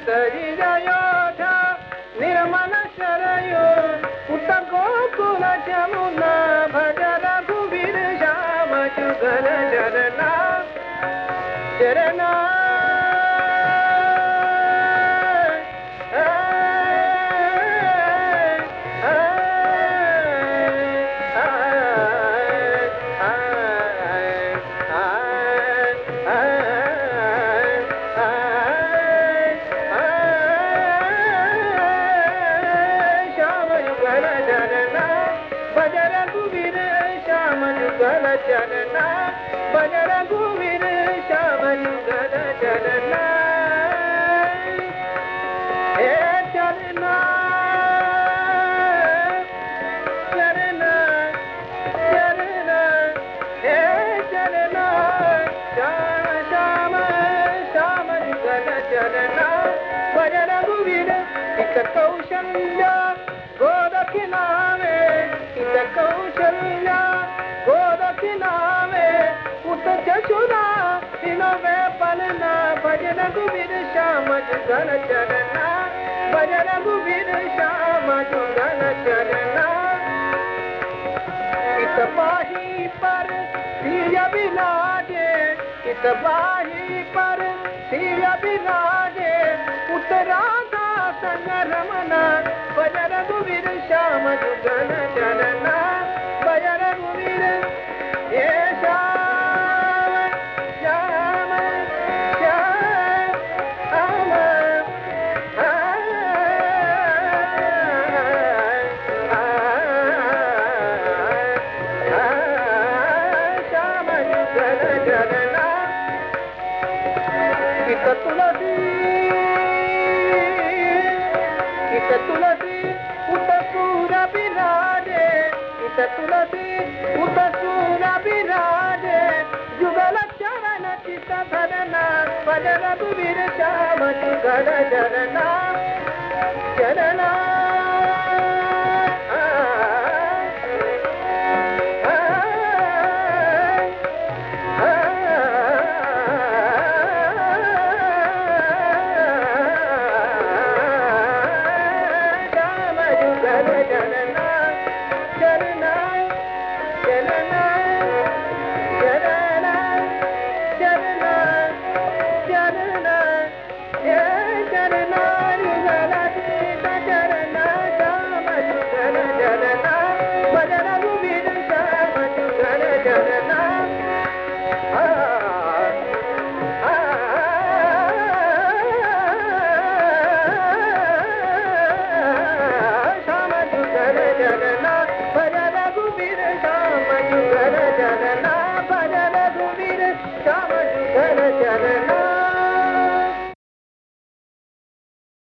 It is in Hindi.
तरिजयोधा निर्मल शरयो उत गोकुल जमुना भज रघुवीर श्याम जुगल चरना चरना चरना भज रघुवीर श्याम जुगल चरना हे चरना चरना चरना हे चरना श्याम श्याम जुगल चरना भज रघुवीर इत कौशल्या गोरखनामे इत कौशल्या गोरखनामे उत जशुदा तीनों में पलना भज रघुवीर श्याम जुगल चरना भज रघुवीर श्याम जुगल चरना इत बाही पर सिय बिराजे इत बाही पर सिय बिराजे उत राधा संग रमना भज रघुवीर श्याम जुगल चरना भज रघुवीर ये श्याम श्याम श्याम श्याम जुगल चरना इत तुलसी उत सूर बिराजे इत तुलसी उत सूर बिराजे जुगल चरण चित धरना भज रघुवीर श्याम जुगल चरना चरना